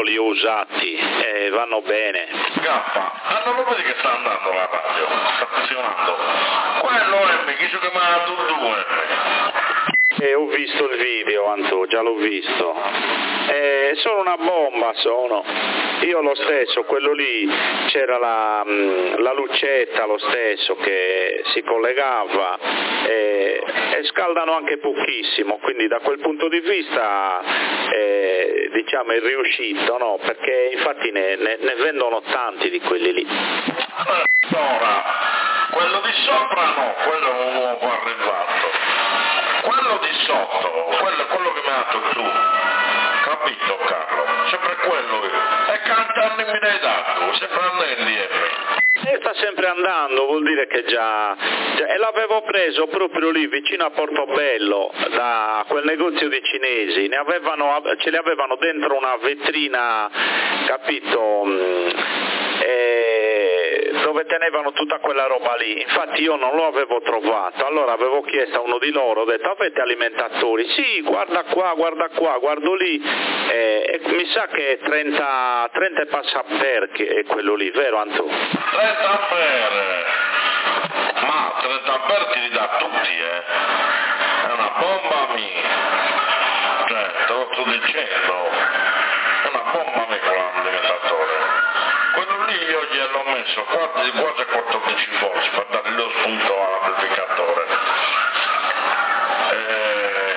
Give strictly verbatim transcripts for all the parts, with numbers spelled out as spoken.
li ho usati e vanno bene. Gaffa, ah, non lo vedi che sta andando la radio, sta funzionando. Quello è mi dice che mi ha dato due. E ho visto il video, Anto, già l'ho visto. Eh, sono una bomba, sono. Io lo stesso, quello lì, c'era la, la lucetta lo stesso che si collegava eh, e scaldano anche pochissimo, quindi da quel punto di vista eh, diciamo è riuscito, no? Perché infatti ne, ne, ne vendono tanti di quelli lì. Ora, quello di sopra no, quello è un nuovo arrivato. Quello di sotto, quello, quello che mi hai dato tu, capito Carlo? Sempre quello, e quanti anni mi hai dato? Sempre andando E sta sempre andando, vuol dire che già, già... E l'avevo preso proprio lì vicino a Portobello, da quel negozio di cinesi, ne avevano, ce li avevano dentro una vetrina, capito? E... dove tenevano tutta quella roba lì. Infatti io non lo avevo trovato, allora avevo chiesto a uno di loro, ho detto avete alimentatori? Sì, guarda qua, guarda qua, guardo lì e, e mi sa che è trenta, trenta passa per che è quello lì, vero Anto? trenta ampere, ma trenta ampere ti li dà tutti, eh? È una bomba mia, cioè te lo sto dicendo, è una bomba mia quell'alimentatore. Quello lì io gliel'ho messo quasi, quasi quattordici volts per dare lo spunto all'amplificatore. Eh,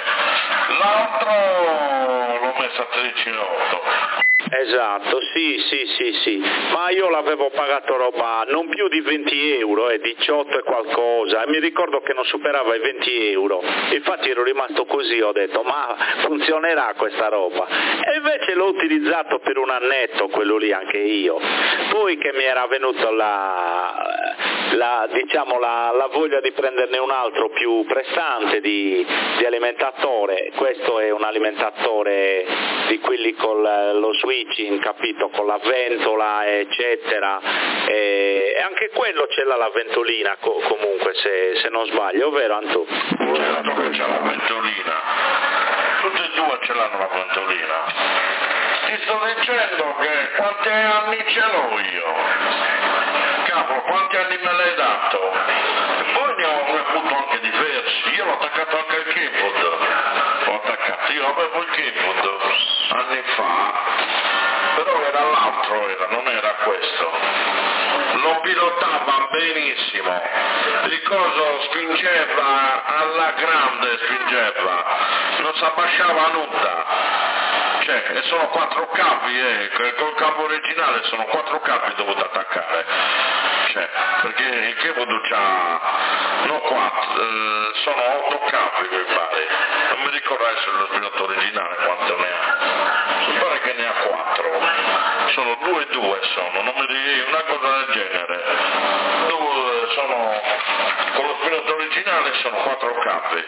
l'altro l'ho messo a tredici virgola otto. Esatto, sì, sì, sì, sì, ma io l'avevo pagato roba non più di venti euro, eh, diciotto e qualcosa, e mi ricordo che non superava i venti euro, infatti ero rimasto così, ho detto ma funzionerà questa roba, e invece l'ho utilizzato per un annetto quello lì anche io, poi che mi era venuto la, la diciamo la, la voglia di prenderne un altro più prestante di, di alimentatore, questo è un alimentatore di quelli con lo switching, capito, con la ventola eccetera, e anche quello c'è la, la ventolina co- comunque se, se non sbaglio, vero Antu? Certo che c'è la ventolina, tutti e due ce l'hanno la ventolina. Ti sto dicendo che quanti anni ce l'ho io? Cavolo, quanti anni me l'hai dato? E poi ne ho avuto anche diversi, io l'ho attaccato anche al keyboard, l'ho attaccato, io avevo il keyboard anni fa, però era l'altro, era, non era questo. Lo pilotava benissimo, il coso spingeva alla grande, spingeva, non si abbasciava nulla. Cioè, e sono quattro capi, eh, col capo originale sono quattro capi dovuto attaccare. Cioè, perché il keyboard c'ha, no quattro, eh, sono otto capi mi pare. Non mi ricordo adesso lo pilota originale quanto ne ha. Mi pare che ne ha quattro. Sono due e due sono, non mi ricordo, una cosa del genere. Due sono, con lo pilota originale sono quattro capi.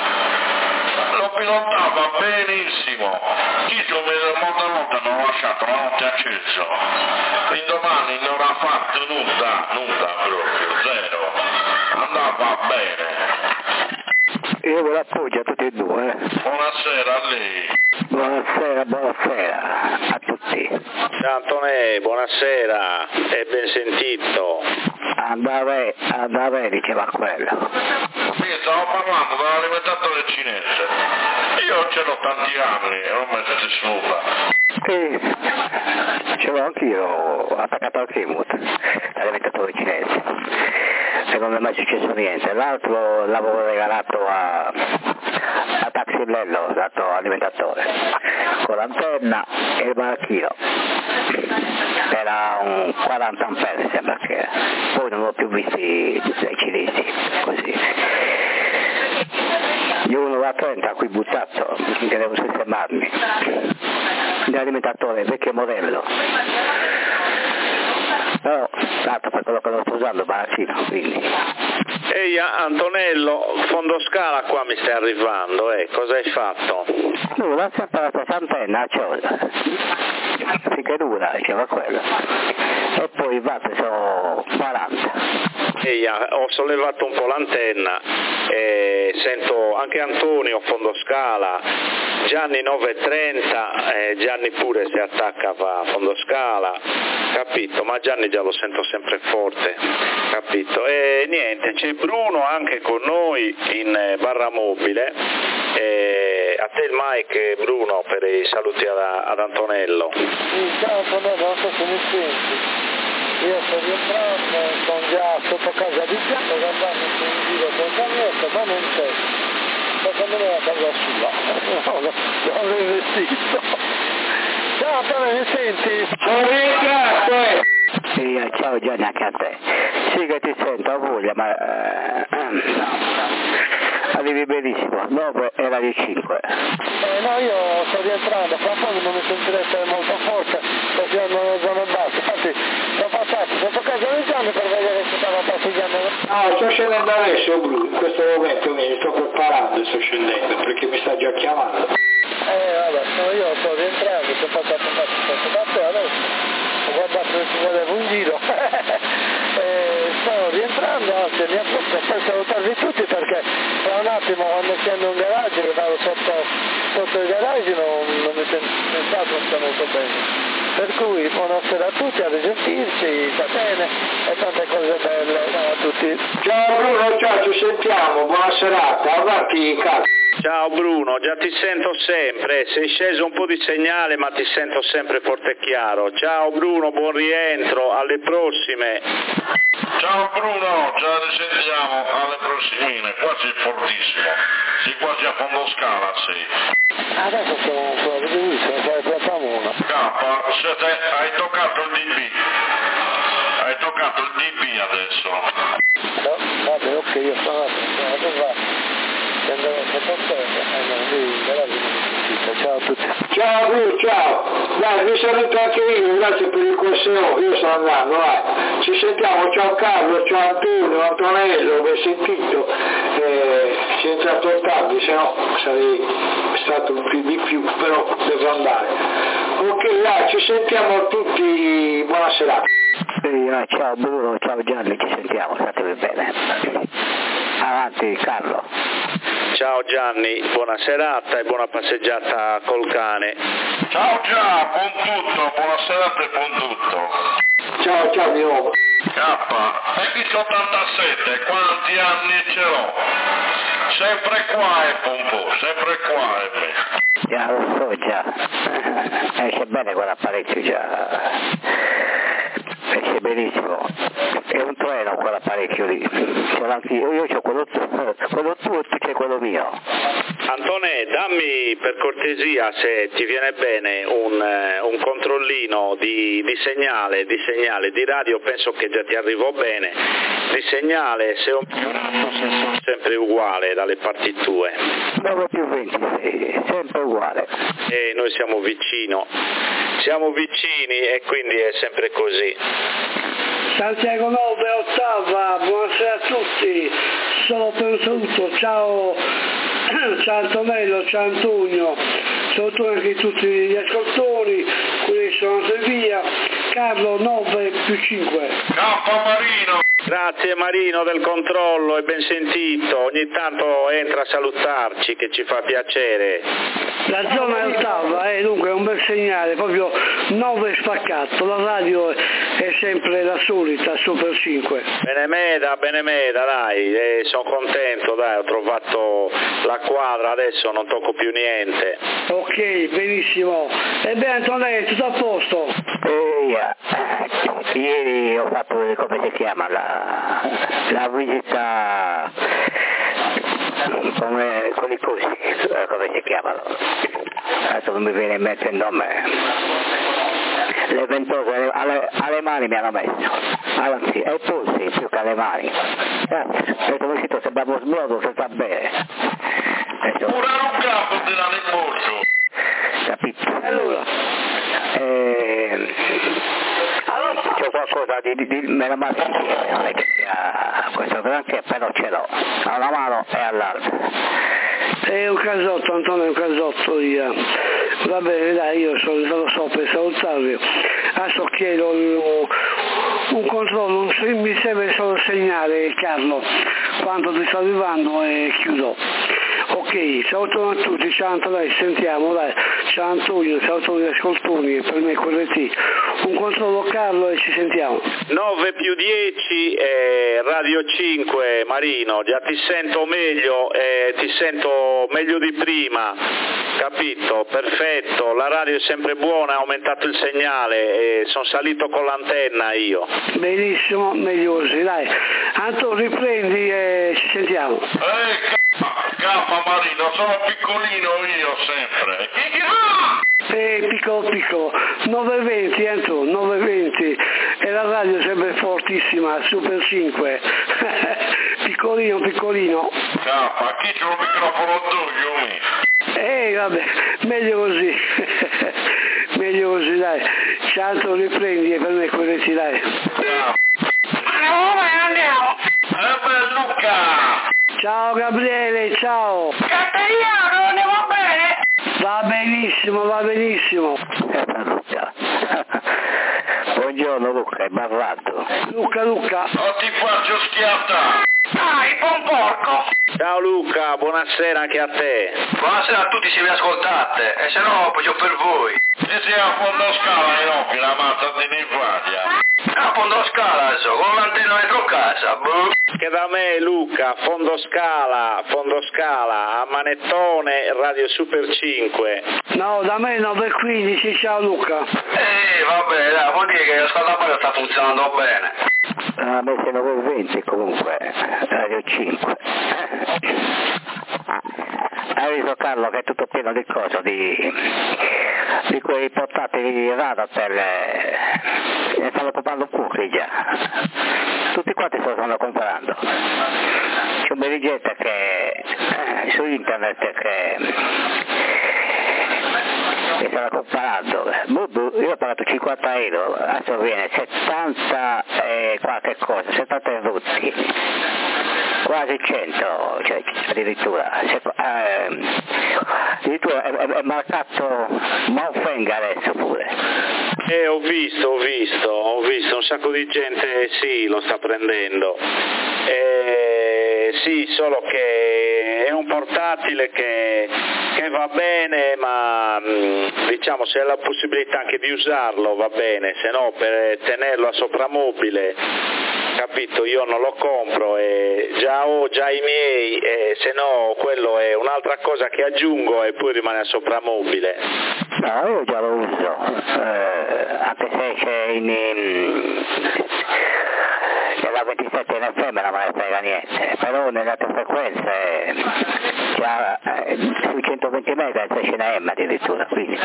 Lo pilotava benissimo, Tito molte volte non l'ho lasciato la notte acceso, l'indomani non ha fatto nulla, nulla proprio, zero, andava bene. Io ve l'appoggio a tutti e due. Eh. Buonasera a lei. Buonasera, buonasera a tutti. Ciao Antonè, buonasera e ben sentito. Andare, andare diceva quello. Sì, stavo parlando dell'alimentatore cinese. Io ce l'ho tanti anni e non mi è successo nulla. Sì, ce l'ho anch'io attaccato al keyboard, l'alimentatore cinese. E non mi è mai successo niente. L'altro l'avevo regalato a, a Taxilello, dato alimentatore, con l'antenna e il barachino. Era un quaranta ampere sembra che era. Poi non l'ho più visti dai cinesi, così. Io uno da trenta a cui buttato, che devo sistemarmi. L'alimentatore vecchio modello. No, tanto per quello che lo sto usando baraccino, quindi. Ehi Antonello, fondo scala qua mi stai arrivando, eh, cosa hai fatto? No, l'ho sempre la stessa antenna, cioè, che dura, diceva quello. E poi i watt sono quaranta. Ehi, ho sollevato un po' l'antenna e sento anche Antonio Fondoscala, Gianni nove trenta, eh, Gianni pure si attacca a Fondoscala, capito? Ma Gianni già lo sento sempre forte, capito? E niente, c'è Bruno anche con noi in eh, barra mobile. E a te il mic, Bruno, per i saluti ad, ad Antonello. Sì, ciao Antonello, non so se mi senti. Io sto rientrando, sono già sotto casa di Gianni, guardando in giro col cagnetto, ma non c'è. Secondo me è a casa sua. No, no, l'ho investito. Ciao Antonello, mi senti? Sono ringraziato! Sì, ciao Gianni, anche a te. Sì che ti sento, ho voglia, ma... Eh, arrivi benissimo, nove era di cinque. Eh no, io sto rientrando, fra poco non mi sentirete molto forte perché io non ho zona bassa, infatti sono passato sotto casa di Gianni per vedere se stava passeggiando. No, sto scendendo adesso Blu, in questo momento mi sto preparando, sto scendendo perché mi sta già chiamando. Eh vabbè, sono io sto rientrando, sono passato sotto da te adesso. Ho guardato se ci volevo un giro, eh, sto rientrando, anzi mi approfitto per salutarvi tutti perché tra un attimo quando scendo in garage, che vado sotto, sotto il garage, non, non mi sento non sta molto bene. Per cui buonasera a tutti, a risentirci, sta bene e tante cose belle, ciao a tutti. Ciao Bruno, ciao, ci sentiamo, buona serata, avanti cazzo. Ciao Bruno, già ti sento sempre, sei sceso un po' di segnale ma ti sento sempre forte e chiaro. Ciao Bruno, buon rientro, alle prossime. Ciao Bruno, già risentiamo alle prossime, quasi fortissimo, sei quasi a Fondoscala, sì. Adesso sono fuori di lui, sono fuori per Pamona. K, siete, hai toccato il D B, hai toccato il D B adesso. No, vabbè, ok, io sono andato a prendere il portone e non vi garage non mi sentite. Ciao a tutti. Ciao Blu, ciao. Dai, vi saluto anche io, grazie per il Q S O, io sto andando, vai. Ci sentiamo, ciao Carlo, ciao Antonio, Antonello, vi ho sentito. Eh, si è entrato tardi, se no sarei stato un più di più, però devo andare. Ok, dai, ci sentiamo tutti, buona serata. Sì, ciao Bruno, ciao Gianni, ci sentiamo, statevi bene. Avanti Carlo. Ciao Gianni, buona serata e buona passeggiata col cane. Ciao già, buon tutto, buona serata e buon tutto. Ciao, ciao di nuovo. K, X ottantasette, quanti anni ce l'ho? Sempre qua è Pompo, sempre qua è me. Già, lo so già. Esce bene quell'apparecchio già. Esce benissimo. È un treno quell'apparecchio lì. Ce l'ho anch'io, io c'ho quello tuo, quello tuo e tu c'è quello mio. Antone, dammi per cortesia, se ti viene bene, un, un controllino di, di segnale, di segnale, di radio, penso che già ti arrivò bene, di segnale, se ho migliorato, se sono sempre uguale dalle parti tue. nove più venti, sì, sempre uguale. E noi siamo vicino, siamo vicini e quindi è sempre così. Santiago nove, ottava, buonasera a tutti, solo per un saluto, ciao, ciao Antonello, ciao Antonio, saluto anche tutti gli ascoltatori, quelli che sono andati via, Carlo nove più cinque. K Marino. Grazie Marino del controllo e ben sentito, ogni tanto entra a salutarci che ci fa piacere. La zona è ottava, eh, dunque è un bel segnale, proprio nove spaccato, la radio è sempre la solita, Super cinque. Benemeda, Benemeda, dai, eh, sono contento, dai, ho trovato la quadra, adesso non tocco più niente. Ok, benissimo. Ebbene Antonello, tutto a posto? Eia, ieri ho fatto, come si chiama, la, la visita, come, con i cosi, come si chiamano, adesso non mi viene in mente il nome, le ventose, alle, alle mani mi hanno messo, anzi, ai polsi più che alle mani, grazie, questo vestito sembrava sblodo, se sta bene. Adesso, Pure un capo ti dà nel polso. capito? Allora, eh, c'è qualcosa di, di, di meno male, non è che sia questo granché, però ce l'ho, a una mano e all'altra. È un casotto, Antonio, è un casotto via. Va bene, dai, io sono, lo so per salutarvi. Adesso chiedo un, un controllo, un, mi serve solo segnare, Carlo, quando ti sto arrivando e chiudo. Ok, saluto a tutti, ciao Antonio, sentiamo, dai, ciao Antonio, saluto gli ascoltoni, per me Q R T. Un controllo Carlo e ci sentiamo. nove più dieci, eh, Radio cinque, Marino, già ti sento meglio, eh, ti sento meglio di prima, capito? Perfetto, la radio è sempre buona, ha aumentato il segnale, eh, sono salito con l'antenna io. Benissimo, meglio così, dai. Antonio, riprendi e ci sentiamo. Eh, K Marino, sono piccolino io sempre. Eh, piccolo piccolo, nove e venti Antonio, nove e venti, e la radio è sempre fortissima, Super cinque, piccolino piccolino. K, chi c'è un microfono tu, Eh vabbè, meglio così, meglio così dai, ciao Antonio, riprendi e per me quelli dai. Allora andiamo. Eh beh Luca! Ciao Gabriele, ciao! Castellano, ne va bene? Va benissimo, va benissimo. Buongiorno Luca, è barrato. Luca, Luca. Oh, ti faccio schiattare. Dai, buon porco. Ciao Luca, buonasera anche a te. Buonasera a tutti se mi ascoltate, e se no poi io per voi. Ci sia a fondo scala in occhi la mazza di Nifadia. A fondo scala adesso, con l'antenna dentro casa, boh. Che da me Luca, fondo scala, fondo scala, a Manettone, Radio Super cinque. No, da me nove e quindici, ciao Luca. Eh, vabbè, dai, vuol dire che la scaldapolvere sta funzionando bene. Ha messo nove e venti comunque, Radio cinque. Hai visto Carlo che è tutto pieno di cose, di, di quei portatili Radatel, ne stanno comprando pochi già. Tutti quanti se lo stanno comprando. C'è un bel gente che eh, su internet che che stava comparando. Io ho pagato cinquanta euro, adesso viene settanta e qualche cosa, settanta erutti. Quasi cento, cioè addirittura, se, eh, addirittura è, è, è marcato Monfeng adesso pure. Eh, ho visto, ho visto, ho visto, un sacco di gente sì, lo sta prendendo. Eh, sì, solo che è un portatile che, che va bene, ma diciamo se hai la possibilità anche di usarlo va bene, se no per tenerlo a sopramobile, capito, io non lo compro e già ho già i miei, e se no quello è un'altra cosa che aggiungo e poi rimane a sopramobile. No, io già lo uso, eh, anche se c'è in, in nella ventisette in F M non me ne frega niente, però nelle altre frequenze già eh, sui centoventi megahertz c'è in A M addirittura, quindi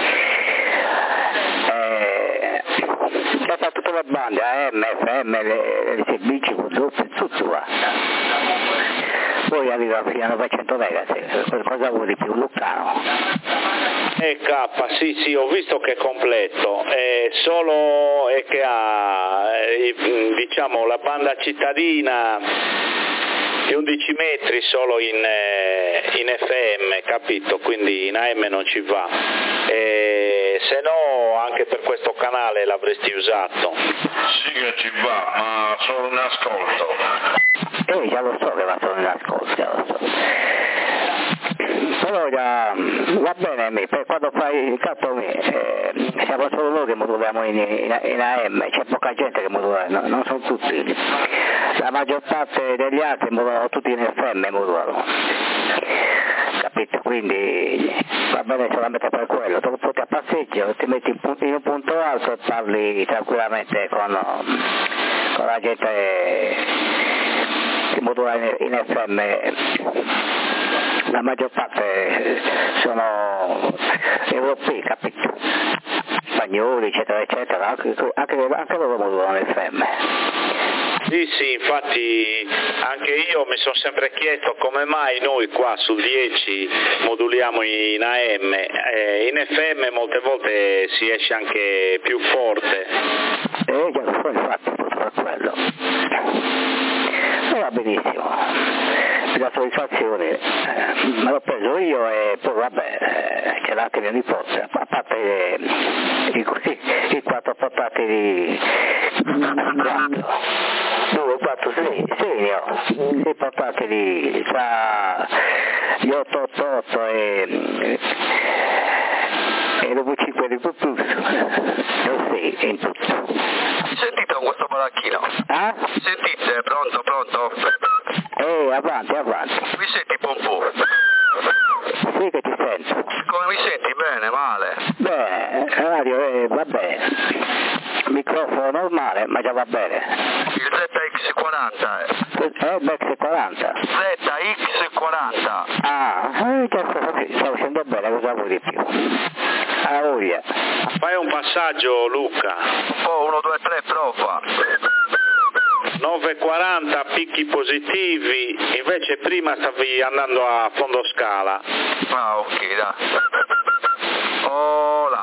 eh, già fa tutte le bande, A M, F M, le B C W, tutto va. Poi arriva fino a novecento megahertz, cosa vuoi di più, Lucano? E K, sì sì, ho visto che è completo, è solo è che ha eh, diciamo la banda cittadina di undici metri solo in, eh, in F M, capito? Quindi in A M non ci va. E se no anche per questo canale l'avresti usato. Sì che ci va, ma solo in ascolto. Eh, già lo so che va solo in ascolto, già lo so. Però già, va bene, per quando fai il capo eh, siamo solo noi che moduliamo in, in, in A M, c'è poca gente che modula, no, non sono tutti, la maggior parte degli altri modulano tutti in F M, modulano, capito? Quindi va bene solamente per quello, dopo ti a passeggio, ti metti in, in un punto alto e parli tranquillamente con, con la gente che modula in, in F M. La maggior parte sono europei, capito? Spagnoli, eccetera, eccetera, anche, anche, anche loro modulano F M. Sì, sì, infatti anche io mi sono sempre chiesto come mai noi qua sul dieci moduliamo in A M, eh, in F M molte volte si esce anche più forte. Eh, già lo so, infatti, per quello. E va benissimo, mi dà soddisfazione, eh, me l'ho preso io e poi vabbè, eh, c'è anche mio nipote, a parte eh, i, i quattro portatili, quattro, due, quattro, sei, sei ne ho, sei portatili tra gli otto otto otto e, e dopo cinque di più plus, e sei in tutto. Sentite con questo baracchino? Ah? Sentite, pronto, pronto? Eh, avanti, avanti. Mi senti Pompù? Sì che ti sento. Come mi senti? Bene, male? Bene, radio, eh, va bene. Microfono normale, ma già va bene. Il Z X quaranta, eh? Eh, Bex quaranta. Z X quaranta. Ah, eh, già sto, sto facendo bene, cosa vuoi di più? Ah, voglia. Fai un passaggio, Luca. Un po' uno, due, tre, prova. nove quaranta picchi positivi, invece prima stavi andando a fondo scala. Ah, ok, dai. Hola.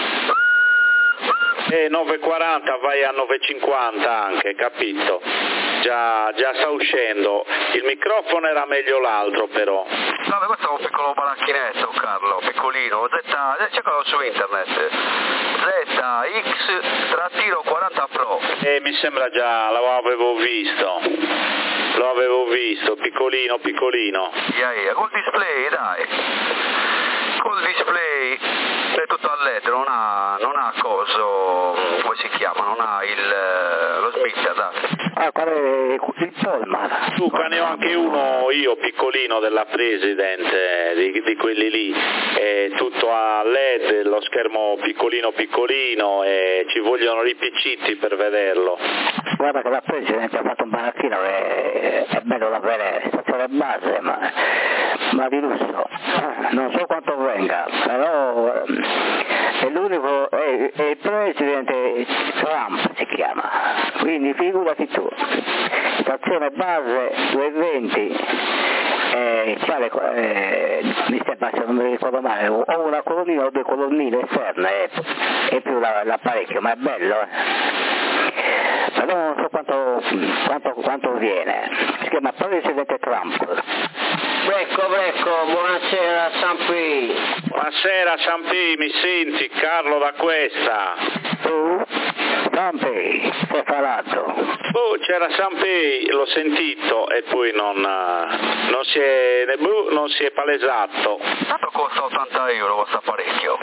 E nove quaranta vai a nove cinquanta anche, capito? Già, già sta uscendo. Il microfono era meglio l'altro però. Vabbè, questo è un piccolo baracchinetto, Carlo, piccolino. Z, cercalo su internet. Z X quaranta Pro. E mi sembra già, l'avevo visto. Lo avevo visto, piccolino, piccolino. Yeah, yeah. Col display, dai. Col display è tutto a L E D, non ha, non ha coso, come si chiama, non ha il, lo splitter, dai. Ah, qual è il Polmar? Luca, ne ho anche uno io piccolino della President, di, di quelli lì, è tutto a L E D, lo schermo piccolino piccolino e ci vogliono i picciti per vederlo. Guarda che la President ha fatto un baracchino che è bello da vedere, stazione base, ma, ma di lusso. Non so quanto venga, però è l'unico, è, è il presidente Trump si chiama, quindi figurati tu, stazione base duecentoventi, eh, eh, mi sembra, se non mi ricordo male, o una colonnina o due colonnine esterne e, e più la, l'apparecchio, ma è bello, eh. Però non so quanto, quanto, quanto viene, si chiama presidente Trump. Ecco, ecco, buonasera Sampi. Buonasera Sampi, mi senti? Carlo da Questa. Tu? Sampi, sei falato. Oh, c'era Sampi, l'ho sentito e poi non, non, si è, non si è palesato. Tanto costa ottanta euro questo apparecchio.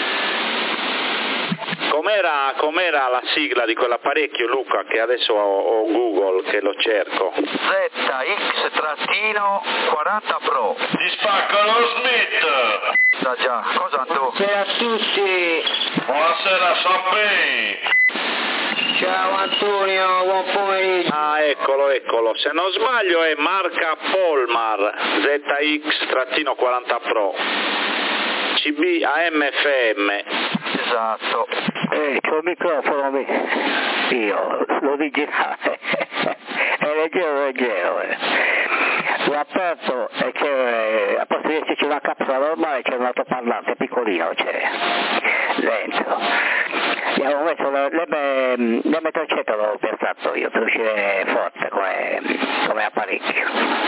Com'era, com'era la sigla di quell'apparecchio, Luca, che adesso ho, ho Google che lo cerco? Z X quaranta Pro. Ti spacca lo Smith! Già già, cosa tu? Buonasera a tutti. Buonasera Sampi! Ciao Antonio, buon pomeriggio. Ah, eccolo, eccolo. Se non sbaglio è marca Polmar Z X quaranta Pro. C B A M F M. Esatto. Eh, c'ho il microfono io, l'originale, è leggero leggero, eh. L'ho aperto e c'è, a posto di esserci una capsula normale c'è un altoparlante piccolino, c'è dentro. Gli avevo messo le, le, le metrocette, l'avevo piazzato io per uscire forte come, come apparecchio.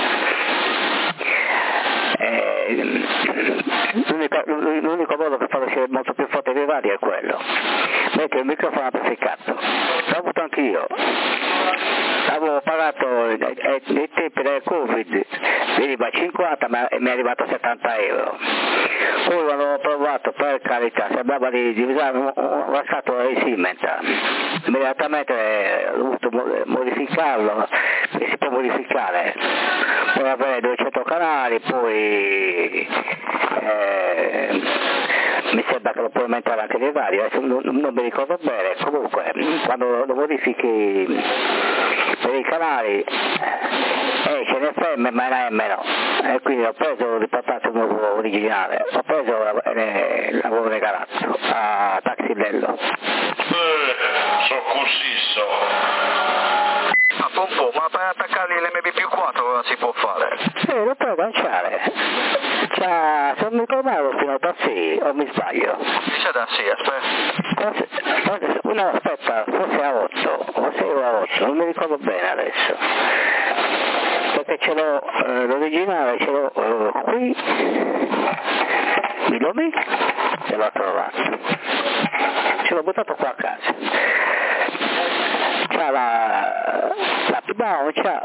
Eh, l'unico, l'unico modo per far uscire molto più forte dei vari è quello, mentre il microfono amplificato l'ho avuto anch'io, avevo pagato nei tempi del Covid, veniva a cinquanta ma mi è arrivato a settanta euro, poi l'avevo provato, per carità, sembrava di, di usare una scatola di Siemens, immediatamente ho dovuto modificarlo, e si può modificare per avere duecento canali, poi eh, mi sembra che lo puoi aumentare anche dei vari, adesso non, non mi ricordo bene, comunque quando lo modifichi per i canali esce in F M ma in A M no, e quindi ho preso di portarsi un nuovo originale, ho preso e l'avevo regalato a Taxilello. Eh, so così so. Ma Pompò, ma per attaccargli l'M B più quattro cosa si può fare? Sì, lo puoi agganciare. Cioè, se non mi tornavo fino da sei, o mi sbaglio? C'è da sì, aspetta. Forse, no, aspetta, forse a otto, o sei o a otto, non mi ricordo bene adesso. che ce l'ho, eh, l'originale ce l'ho eh, qui, Milomi, ce l'ho trovato, ce l'ho buttato qua a casa, c'ha la, la bilancia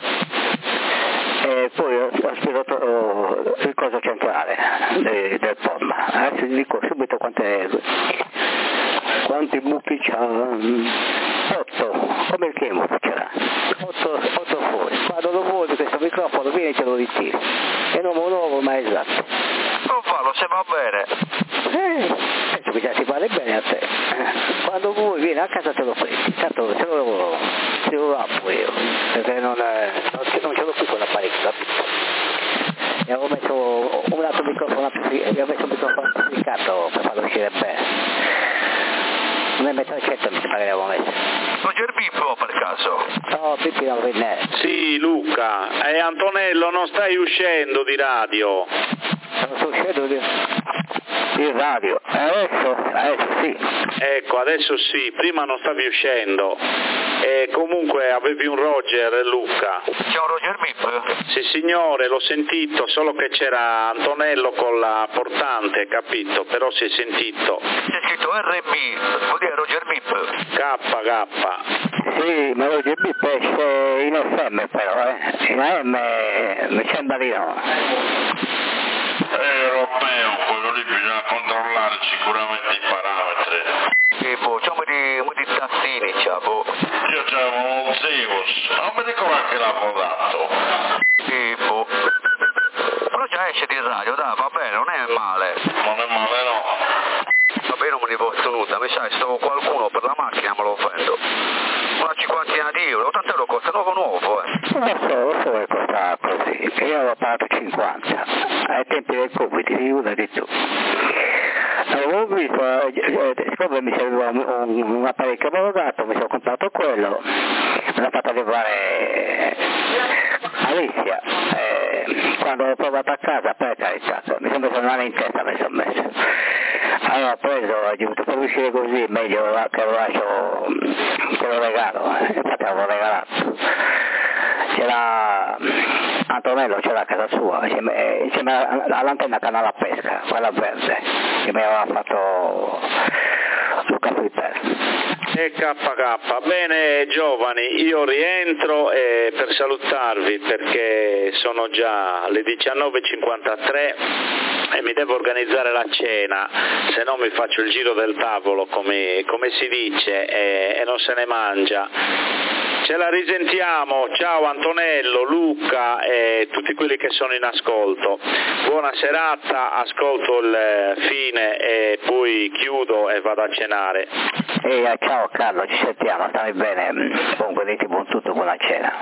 e poi ho, ho spiegato il coso centrale de, del P O M. Adesso vi dico subito quante, quanti buchi c'ha. Otto, come il Kemut c'era, otto, otto fuori. Quando lo vuoi questo microfono vieni e ce lo ritiri. E non me lo nuovo ma esatto. Non fallo, se va bene. Eh, penso che già ti pare bene a te. Quando vuoi vieni a casa te lo prendi. Tanto ce lo, ce lo apro io. Perché non, non, non ce l'ho più con l'apparecchio, capito? E avevo messo un altro microfono amplificato, ho messo un microfono amplificato per farlo uscire bene. Un emme trecento mi pare che avevo messo. Roger Pippo per caso? No, Pippi non viene. Sì, Luca. E Antonello, non stai uscendo di radio? Non sto uscendo di, di radio. Adesso, adesso sì. Ecco, adesso sì, prima non stavi uscendo. E comunque avevi un Roger, Luca. Ciao Roger Pippo? Sì signore, l'ho sentito, solo che c'era Antonello con la portante, capito? Però si è sentito. C'è scritto erre bi, vuol dire Roger Pippo? K, K. Sì, ma Roger Pippo esce in effe emme però, eh. In a emme mi sembra di no. È europeo, quello lì bisogna controllare sicuramente i parametri. Sì, boh, c'ho un po' di tazzini, c'ha, boh. Io c'avevo uno Zeus, non mi ricordo anche l'avevo dato. Sì, boh. Però già esce di radio, dai, va bene, non è male. Non è male no. Vabbè, non me ne posso nulla, mi sai, sto qualcuno per la macchina me lo offendo. Una cinquantina di euro, ottanta euro costa nuovo nuovo, eh. Non so, lo so che costa così, io avevo pagato cinquanta, ai tempi del Covid, ti ricorda di tu. Avevo visto, eh, siccome mi serviva un, un, un apparecchio omologato, mi sono comprato quello, me l'ha fatto arrivare Alicia, eh, quando l'ho provato a casa, per carità, mi sono messo una in testa, mi sono messo. Allora ho preso, ho detto, per uscire così meglio che lo lascio, che lo regalo, eh. Infatti l'avevo regalato. C'era Antonello, c'era a casa sua, insieme, insieme all'antenna canale a pesca, quella verde, che mi aveva fatto Luca Flipper. E K K, bene giovani, io rientro eh, per salutarvi perché sono già le diciannove e cinquantatré e mi devo organizzare la cena, se no mi faccio il giro del tavolo come, come si dice e, e non se ne mangia. Ce la risentiamo, ciao Antonello, Luca e tutti quelli che sono in ascolto. Buona serata, ascolto il fine e poi chiudo e vado a cenare. E ciao Carlo, ci sentiamo, stai bene, comunque dite buon tutto, buona cena.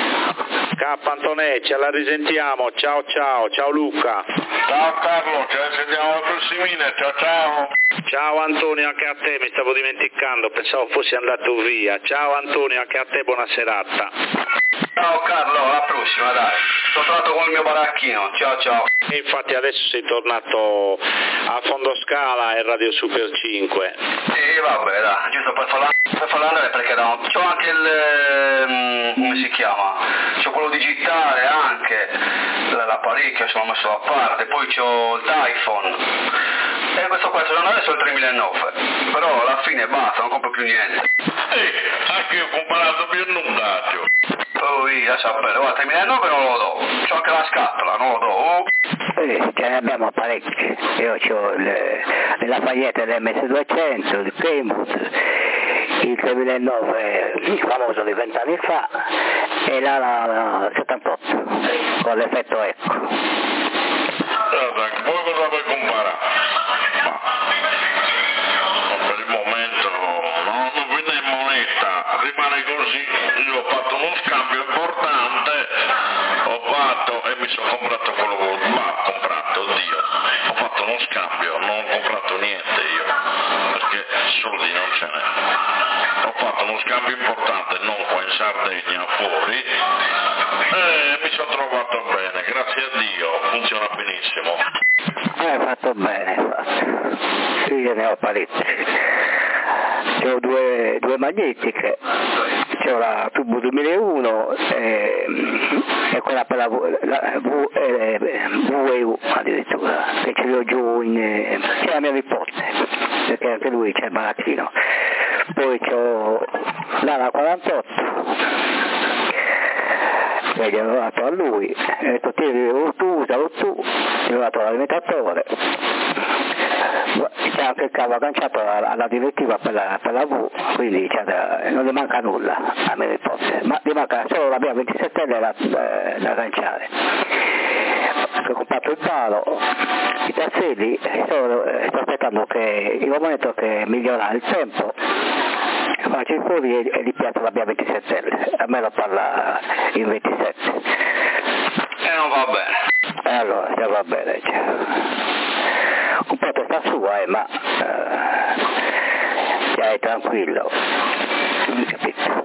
K Antonè, ce la risentiamo, ciao ciao, ciao Luca. Ciao Carlo, ci sentiamo alla prossimina, ciao ciao. Ciao Antonio, anche a te, mi stavo dimenticando, pensavo fossi andato via. Ciao Antonio, anche a te, buona serata. Ciao Carlo, alla prossima dai, sono tornato con il mio baracchino, ciao ciao. E infatti adesso sei tornato a Fondoscala e Radio Super cinque. Sì, vabbè dai, giusto per farla, per farla andare perché no, c'ho anche il, come si chiama, c'ho quello digitale anche, l'apparecchio sono messo da parte, poi c'ho l'iPhone. E questo qua sono adesso il tremilanove, però alla fine basta, non compro più niente. Eh, anche io ho comprato più nullaggio. Poi, lascia perdere, guarda, tremilanove non lo do, c'ho anche la scatola, non lo do. Oh. Sì, ce ne abbiamo parecchi, io ho le Lafayette l'emme esse duecento, il Kemut, il tremilanove, il famoso di vent'anni fa, e la, la, la settantotto, con l'effetto Eco. Allora, voi cosa vuoi comprare? Ma per il momento no, non viene in moneta, rimane così. Io ho fatto uno scambio importante, ho fatto e mi sono comprato quello che ma ho comprato, oddio, ho fatto uno scambio, non ho comprato niente io, perché soldi non ce n'è. Ho fatto uno scambio importante, non qua in Sardegna, fuori, e mi sono trovato bene, grazie a Dio, funziona benissimo. Eh, hai fatto bene, fatto. Sì, io ne ho parecchi. Ho due, due magnetiche, c'è la Tubo duemilauno e, e quella per la, la v, eh, V E U addirittura, che ce l'ho giù in, eh, c'è la mia nipote, perché anche lui c'è il barattino. Poi c'ho l'Ala quarantotto, e gli ho dato a lui, e ho detto ti tu, usalo tu, gli ho dato l'alimentatore. C'è anche il cavo agganciato alla, alla direttiva per la, per la V, quindi da, non gli manca nulla a mia nipote, ma gli manca solo la mia ventisettenne da, da, da agganciare. Ho comprato il palo, i tasselli, sto, sto aspettando che il momento che migliora il tempo, faccio i fuori e, e li piazzo la mia ventisettenne, a me lo parla il ventisette. E non va bene. E allora, già va bene, cioè. Un po' testa sua, eh, ma eh, stai tranquillo, capito?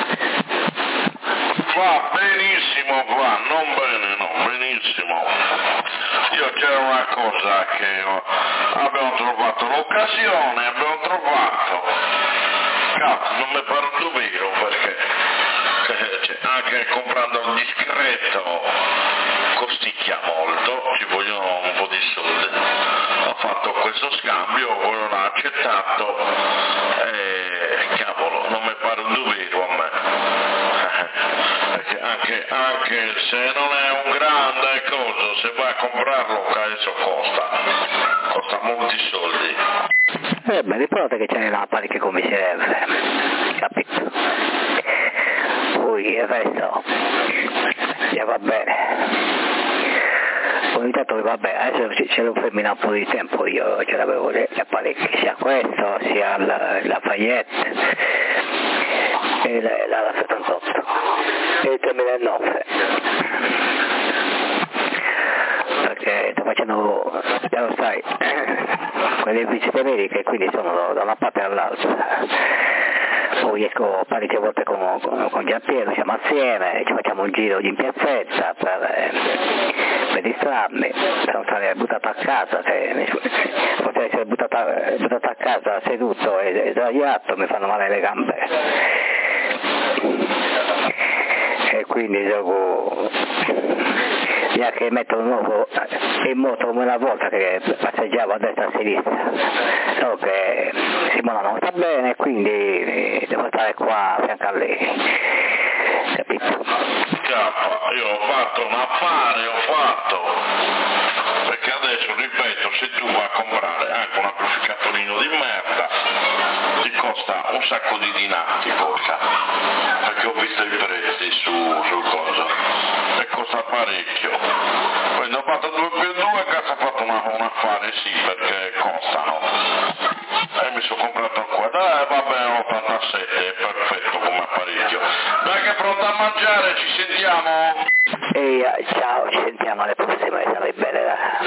Va benissimo, va, non bene, no, benissimo. Io c'era una cosa che abbiamo trovato, l'occasione abbiamo trovato, cazzo, non mi pare vero perché cioè, anche comprando un discreto costicchia molto, ci vogliono un po' di soldi. Ho fatto questo scambio, quello l'ha accettato e cavolo, non mi pare un dovero a me. Perché anche, anche se non è un grande coso, se vai a comprarlo adesso costa, costa molti soldi. Eh beh, ricorda che c'è la parecchia come serve, capito? Poi il resto, ja va bene. Ogni tanto vabbè, adesso ce l'ho ferminato un po' di tempo, io ce l'avevo le, le apparecchi, sia questo, sia la, la Fayette e la, la, la settantotto e il duemilanove, perché sto facendo, già lo sai, quelle visite mediche, quindi sono da una parte all'altra. Poi esco parecchie volte con, con, con Giampiero, siamo assieme, ci facciamo un giro in piazzetta per, eh, per distrarmi, per non stare buttato a casa, se potrei essere buttato, buttato a casa seduto e, e sdraiato, mi fanno male le gambe. E quindi devo neanche metto nuovo in moto come una volta che passeggiavo a destra e a sinistra, so che Simona non sta bene, quindi devo stare qua a fianco a lei, capito? Cappa, io ho fatto un affare, ho fatto, perché adesso ripeto, se tu vai a comprare anche un amplificatolino di merda ti costa un sacco di dinari, porca, perché ho visto i prezzi su, sul coso e costa parecchio. Quindi ho fatto due più due, cazzo ho fatto una, un affare, sì, perché costano, e mi sono comprato qua, dai va bene, ottantasette, perfetto come apparecchio. Dai che è pronto a mangiare, ci sentiamo? E ciao, ci sentiamo alle prossime, sarai bene.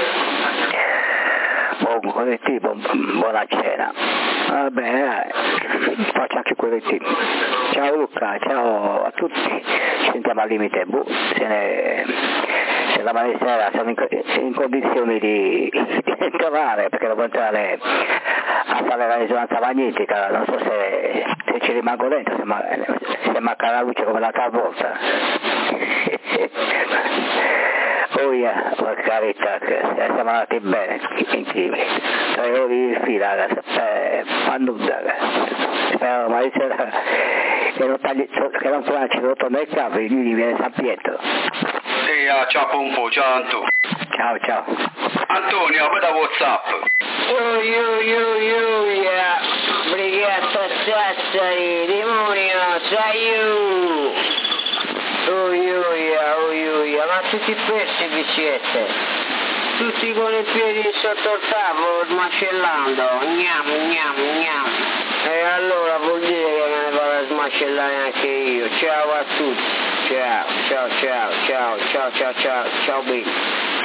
Buon collettivo, buona cena. Va bene, dai. Faccio anche collettivo. Ciao Luca, ciao a tutti. Ci sentiamo al limite. Boh, se, ne, se la sera siamo in, in condizioni di, di entrare, perché devo entrare a fare la risonanza magnetica, non so se, se ci rimango dentro, se, ma, se manca la luce come l'altra volta. Oh yeah, per carità, che siamo andati bene in Tivoli, tre ore di fila, eh, fa nulla, spero mai sera che non, tagli, che non planci rotto nel capo, e gli viene San Pietro. Sì, ah, ciao Pompo, ciao Antonio. Ciao, ciao. Antonio, poi da WhatsApp. Yo, yo, yo, yo, yeah. Brigata Sassari, demonio, sai io. Oh, yo, yeah, oh, yo, yeah. Ma tutti questi vi siete? Tutti con i piedi sotto il tavolo, smacellando. Gnam, gnam, gnam. E allora vuol dire che me ne vado a smacellare anche io. Ciao a tutti. Ciao, ciao, ciao, ciao, ciao, ciao, ciao, ciao, B.